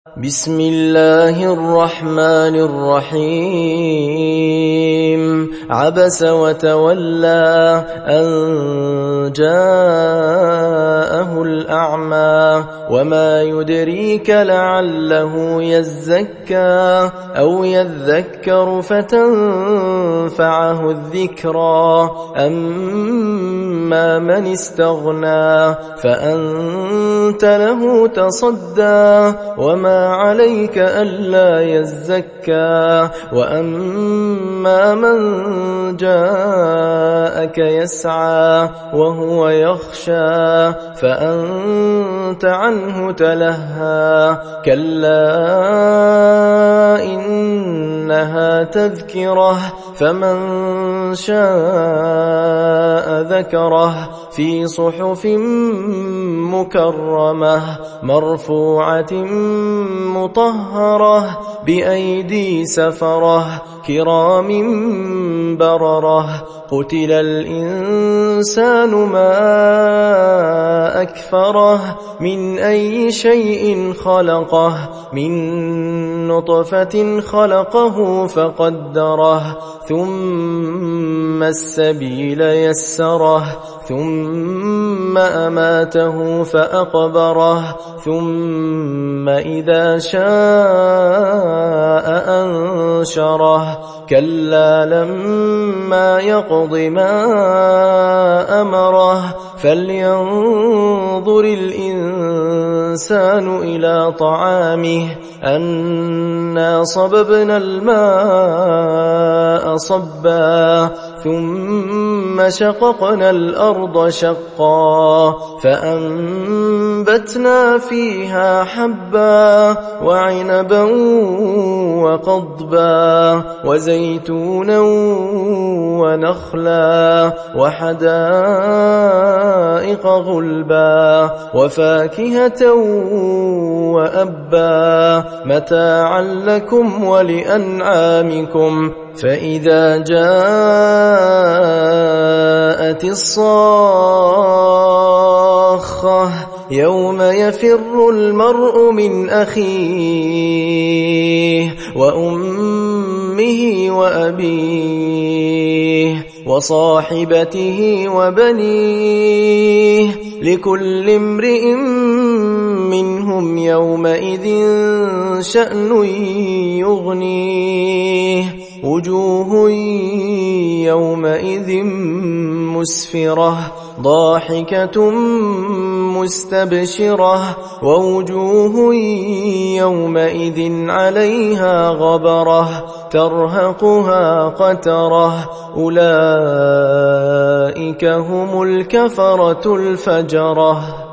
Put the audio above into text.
بسم الله الرحمن الرحيم عبس وتولى أن جاءه الأعمى وما يدريك لعله يزكى أو يذكر فتنفعه الذكرى أما من استغنى فأنت له تصدى وما عليك ألا يزكى وأما من جاءك يسعى وهو يخشى فأنت عنه تلهى كلا إنها تذكرة فمن شاء ذكره في صحف مكرمة مرفوعة مطهرة بأيدي سفرة كرام بررة قتل الإنسان ما أكفره من أي شيء خلقه من نطفة خلقه فقدره ثم السبيل يسره ثم أماته فأقبره ثم إذا شاء أنشره كلا لما يقض ما أمره فلينظر الإنسان إلى طعامه أنا صببنا الماء صبا ثم شققنا الأرض شقا فأنبتنا فيها حبا وعنبا وقضبا وزيتونا ونخلا وحدائق غلبا وفاكهة وأبا متاعا لكم ولأنعامكم فإذا جاءت الصاخة يوم يفر المرء من أخيه وأمه وأبيه وصاحبته وبنيه لكل امرئ منهم يومئذ شأن يغنيه وجوه يومئذ مسفرة ضاحكة مستبشرة ووجوه يومئذ عليها غبرة ترهقها قترة أولئك هم الكفرة الفجرة.